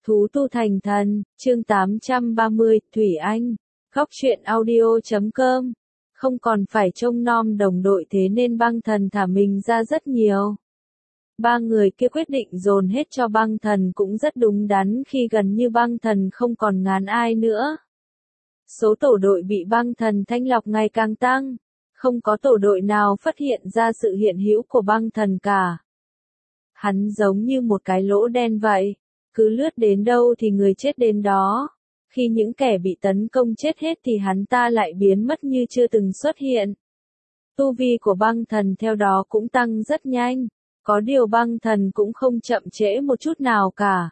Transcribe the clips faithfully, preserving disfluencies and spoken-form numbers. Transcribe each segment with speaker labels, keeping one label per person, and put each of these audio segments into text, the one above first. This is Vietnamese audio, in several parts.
Speaker 1: Thú tu thành thần, chương tám trăm ba mươi, Thủy Anh, Góc truyện audio chấm com. Không còn phải trông nom đồng đội thế nên băng thần thả mình ra rất nhiều. Ba người kia quyết định dồn hết cho băng thần cũng rất đúng đắn khi gần như băng thần không còn ngán ai nữa. Số tổ đội bị băng thần thanh lọc ngày càng tăng, không có tổ đội nào phát hiện ra sự hiện hữu của băng thần cả. Hắn giống như một cái lỗ đen vậy, cứ lướt đến đâu thì người chết đến đó. Khi những kẻ bị tấn công chết hết thì hắn ta lại biến mất như chưa từng xuất hiện. Tu vi của băng thần theo đó cũng tăng rất nhanh, có điều băng thần cũng không chậm trễ một chút nào cả.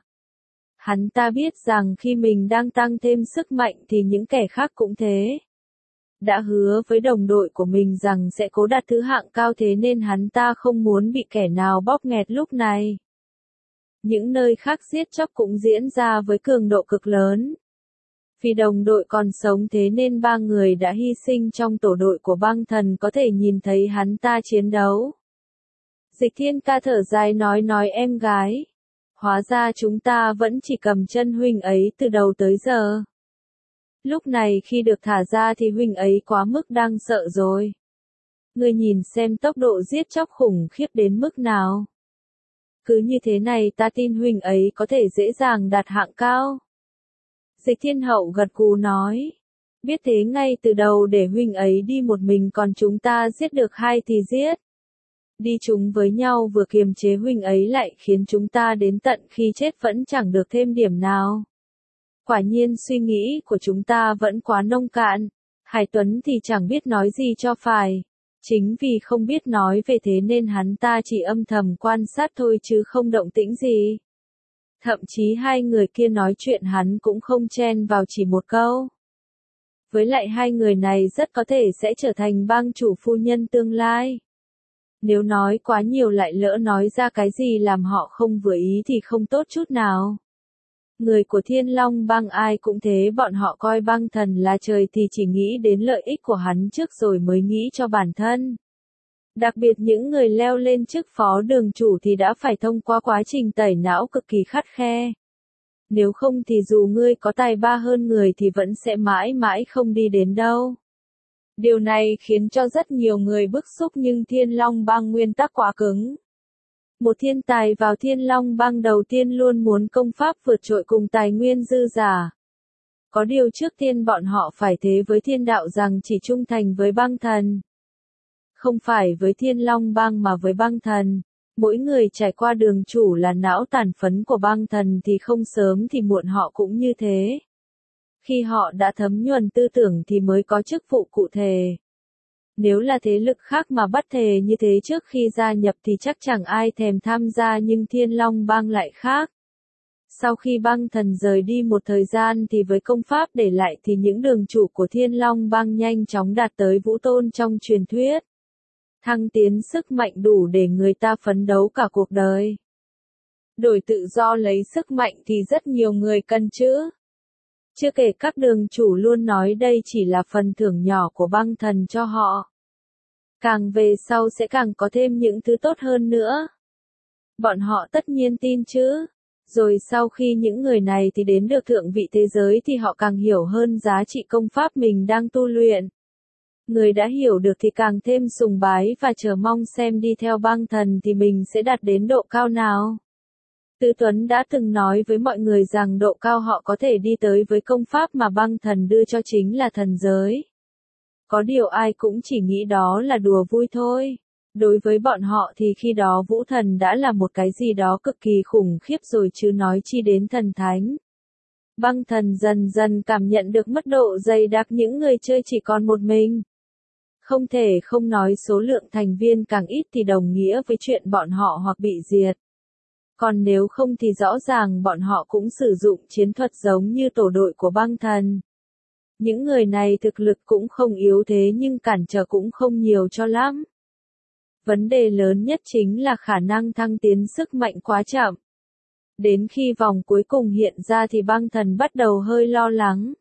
Speaker 1: Hắn ta biết rằng khi mình đang tăng thêm sức mạnh thì những kẻ khác cũng thế. Đã hứa với đồng đội của mình rằng sẽ cố đạt thứ hạng cao thế nên hắn ta không muốn bị kẻ nào bóp nghẹt lúc này. Những nơi khác giết chóc cũng diễn ra với cường độ cực lớn. Vì đồng đội còn sống thế nên ba người đã hy sinh trong tổ đội của băng thần có thể nhìn thấy hắn ta chiến đấu. Dịch Thiên Ca thở dài nói nói em gái. Hóa ra chúng ta vẫn chỉ cầm chân huynh ấy từ đầu tới giờ. Lúc này khi được thả ra thì huynh ấy quá mức đang sợ rồi. Ngươi nhìn xem tốc độ giết chóc khủng khiếp đến mức nào. Cứ như thế này ta tin huynh ấy có thể dễ dàng đạt hạng cao. Dịch Thiên Hậu gật gù nói. Biết thế ngay từ đầu để huynh ấy đi một mình còn chúng ta giết được hai thì giết. Đi chúng với nhau vừa kiềm chế huynh ấy lại khiến chúng ta đến tận khi chết vẫn chẳng được thêm điểm nào. Quả nhiên suy nghĩ của chúng ta vẫn quá nông cạn. Hải Tuấn thì chẳng biết nói gì cho phải. Chính vì không biết nói về thế nên hắn ta chỉ âm thầm quan sát thôi chứ không động tĩnh gì. Thậm chí hai người kia nói chuyện hắn cũng không chen vào chỉ một câu. Với lại hai người này rất có thể sẽ trở thành bang chủ phu nhân tương lai. Nếu nói quá nhiều lại lỡ nói ra cái gì làm họ không vừa ý thì không tốt chút nào. Người của Thiên Long bang ai cũng thế, bọn họ coi băng thần là trời thì chỉ nghĩ đến lợi ích của hắn trước rồi mới nghĩ cho bản thân. Đặc biệt những người leo lên chức phó đường chủ thì đã phải thông qua quá trình tẩy não cực kỳ khắt khe. Nếu không thì dù ngươi có tài ba hơn người thì vẫn sẽ mãi mãi không đi đến đâu. Điều này khiến cho rất nhiều người bức xúc nhưng Thiên Long bang nguyên tắc quá cứng. Một thiên tài vào Thiên Long bang đầu tiên luôn muốn công pháp vượt trội cùng tài nguyên dư giả. Có điều trước tiên bọn họ phải thế với thiên đạo rằng chỉ trung thành với băng thần. Không phải với Thiên Long bang mà với băng thần. Mỗi người trải qua đường chủ là não tàn phấn của băng thần thì không sớm thì muộn họ cũng như thế. Khi họ đã thấm nhuần tư tưởng thì mới có chức vụ cụ thể. Nếu là thế lực khác mà bắt thề như thế trước khi gia nhập thì chắc chẳng ai thèm tham gia nhưng Thiên Long bang lại khác. Sau khi băng thần rời đi một thời gian thì với công pháp để lại thì những đường chủ của Thiên Long bang nhanh chóng đạt tới vũ tôn trong truyền thuyết. Thăng tiến sức mạnh đủ để người ta phấn đấu cả cuộc đời. Đổi tự do lấy sức mạnh thì rất nhiều người cần chứ. Chưa kể các đường chủ luôn nói đây chỉ là phần thưởng nhỏ của băng thần cho họ. Càng về sau sẽ càng có thêm những thứ tốt hơn nữa. Bọn họ tất nhiên tin chứ. Rồi sau khi những người này thì đến được thượng vị thế giới thì họ càng hiểu hơn giá trị công pháp mình đang tu luyện. Người đã hiểu được thì càng thêm sùng bái và chờ mong xem đi theo băng thần thì mình sẽ đạt đến độ cao nào. Tư Tuấn đã từng nói với mọi người rằng độ cao họ có thể đi tới với công pháp mà băng thần đưa cho chính là thần giới. Có điều ai cũng chỉ nghĩ đó là đùa vui thôi. Đối với bọn họ thì khi đó vũ thần đã là một cái gì đó cực kỳ khủng khiếp rồi chứ nói chi đến thần thánh. Băng thần dần dần cảm nhận được mức độ dày đặc những người chơi chỉ còn một mình. Không thể không nói số lượng thành viên càng ít thì đồng nghĩa với chuyện bọn họ hoặc bị diệt. Còn nếu không thì rõ ràng bọn họ cũng sử dụng chiến thuật giống như tổ đội của băng thần. Những người này thực lực cũng không yếu thế nhưng cản trở cũng không nhiều cho lắm. Vấn đề lớn nhất chính là khả năng thăng tiến sức mạnh quá chậm. Đến khi vòng cuối cùng hiện ra thì băng thần bắt đầu hơi lo lắng.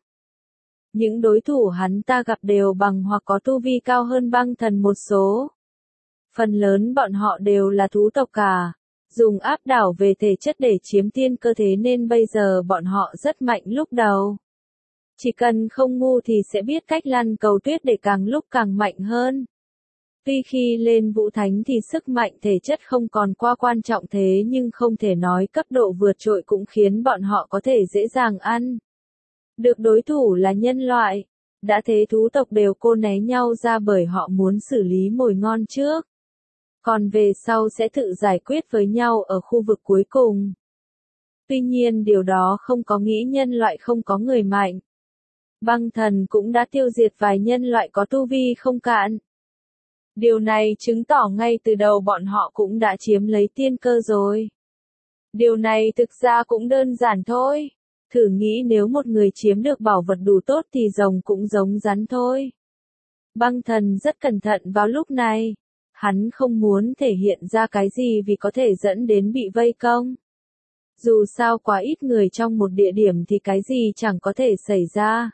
Speaker 1: Những đối thủ hắn ta gặp đều bằng hoặc có tu vi cao hơn băng thần một số. Phần lớn bọn họ đều là thú tộc cả. dùng áp đảo về thể chất để chiếm tiên cơ thế nên bây giờ bọn họ rất mạnh lúc đầu. Chỉ cần không ngu thì sẽ biết cách lăn cầu tuyết để càng lúc càng mạnh hơn. Tuy khi lên vũ thánh thì sức mạnh thể chất không còn quá quan trọng thế nhưng không thể nói cấp độ vượt trội cũng khiến bọn họ có thể dễ dàng ăn được đối thủ là nhân loại. Đã thế thú tộc đều cô né nhau ra bởi họ muốn xử lý mồi ngon trước. Còn về sau sẽ tự giải quyết với nhau ở khu vực cuối cùng. Tuy nhiên điều đó không có nghĩa nhân loại không có người mạnh. Băng thần cũng đã tiêu diệt vài nhân loại có tu vi không cạn. Điều này chứng tỏ ngay từ đầu bọn họ cũng đã chiếm lấy tiên cơ rồi. Điều này thực ra cũng đơn giản thôi. Thử nghĩ nếu một người chiếm được bảo vật đủ tốt thì rồng cũng giống rắn thôi. Băng thần rất cẩn thận vào lúc này. Hắn không muốn thể hiện ra cái gì vì có thể dẫn đến bị vây công. Dù sao quá ít người trong một địa điểm thì cái gì chẳng có thể xảy ra.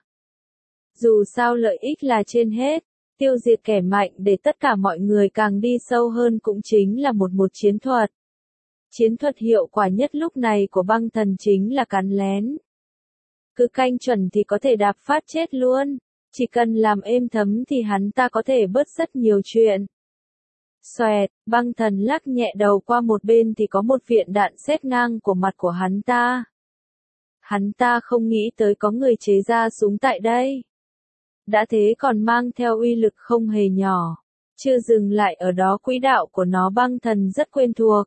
Speaker 1: Dù sao lợi ích là trên hết. Tiêu diệt kẻ mạnh để tất cả mọi người càng đi sâu hơn cũng chính là một một chiến thuật. Chiến thuật hiệu quả nhất lúc này của băng thần chính là cắn lén. Cứ canh chuẩn thì có thể đạp phát chết luôn. Chỉ cần làm êm thấm thì hắn ta có thể bớt rất nhiều chuyện. Xoẹt, băng thần lắc nhẹ đầu qua một bên thì có một viện đạn xếp ngang của mặt của hắn ta. Hắn ta không nghĩ tới có người chế ra súng tại đây. Đã thế còn mang theo uy lực không hề nhỏ. Chưa dừng lại ở đó quỹ đạo của nó băng thần rất quen thuộc.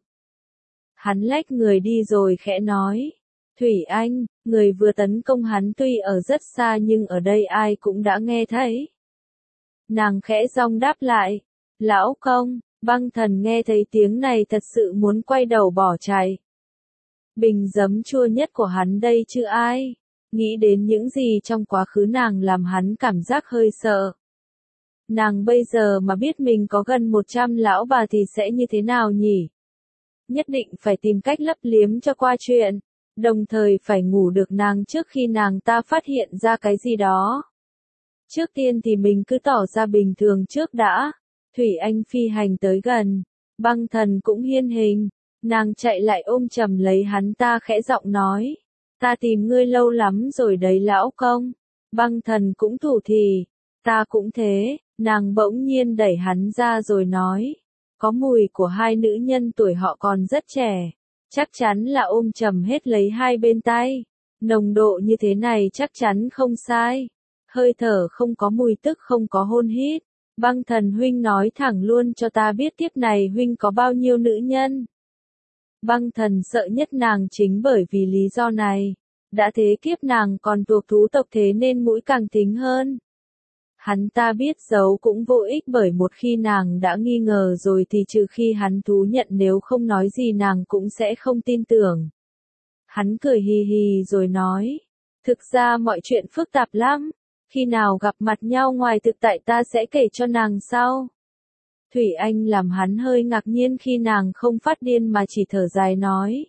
Speaker 1: Hắn lách người đi rồi khẽ nói. Thủy Anh, người vừa tấn công hắn tuy ở rất xa nhưng ở đây ai cũng đã nghe thấy. Nàng khẽ giọng đáp lại. Lão công, băng thần nghe thấy tiếng này thật sự muốn quay đầu bỏ chạy. Bình giấm chua nhất của hắn đây chứ ai. Nghĩ đến những gì trong quá khứ nàng làm hắn cảm giác hơi sợ. Nàng bây giờ mà biết mình có gần một trăm lão bà thì sẽ như thế nào nhỉ? Nhất định phải tìm cách lấp liếm cho qua chuyện. Đồng thời phải ngủ được nàng trước khi nàng ta phát hiện ra cái gì đó. Trước tiên thì mình cứ tỏ ra bình thường trước đã. Thủy Anh phi hành tới gần. Băng thần cũng hiên hình. Nàng chạy lại ôm chầm lấy hắn ta khẽ giọng nói. Ta tìm ngươi lâu lắm rồi đấy lão công. Băng thần cũng thủ thỉ. Ta cũng thế. Nàng bỗng nhiên đẩy hắn ra rồi nói. Có mùi của hai nữ nhân tuổi họ còn rất trẻ. Chắc chắn là ôm chầm hết lấy hai bên tay. Nồng độ như thế này chắc chắn không sai. Hơi thở không có mùi tức không có hôn hít. Băng thần huynh nói thẳng luôn cho ta biết tiếp này huynh có bao nhiêu nữ nhân. Băng thần sợ nhất nàng chính bởi vì lý do này. Đã thế kiếp nàng còn thuộc thú tộc thế nên mũi càng thính hơn. Hắn ta biết giấu cũng vô ích bởi một khi nàng đã nghi ngờ rồi thì trừ khi hắn thú nhận nếu không nói gì nàng cũng sẽ không tin tưởng. Hắn cười hì hì rồi nói. Thực ra mọi chuyện phức tạp lắm. Khi nào gặp mặt nhau ngoài thực tại ta sẽ kể cho nàng sau. Thủy Anh làm hắn hơi ngạc nhiên khi nàng không phát điên mà chỉ thở dài nói.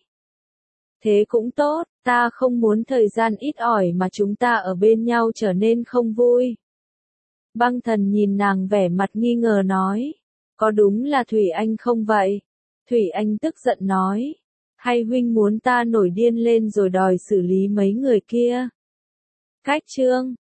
Speaker 1: Thế cũng tốt, ta không muốn thời gian ít ỏi mà chúng ta ở bên nhau trở nên không vui. Băng thần nhìn nàng vẻ mặt nghi ngờ nói. Có đúng là Thủy Anh không vậy? Thủy Anh tức giận nói. Hay huynh muốn ta nổi điên lên rồi đòi xử lý mấy người kia? Cách chương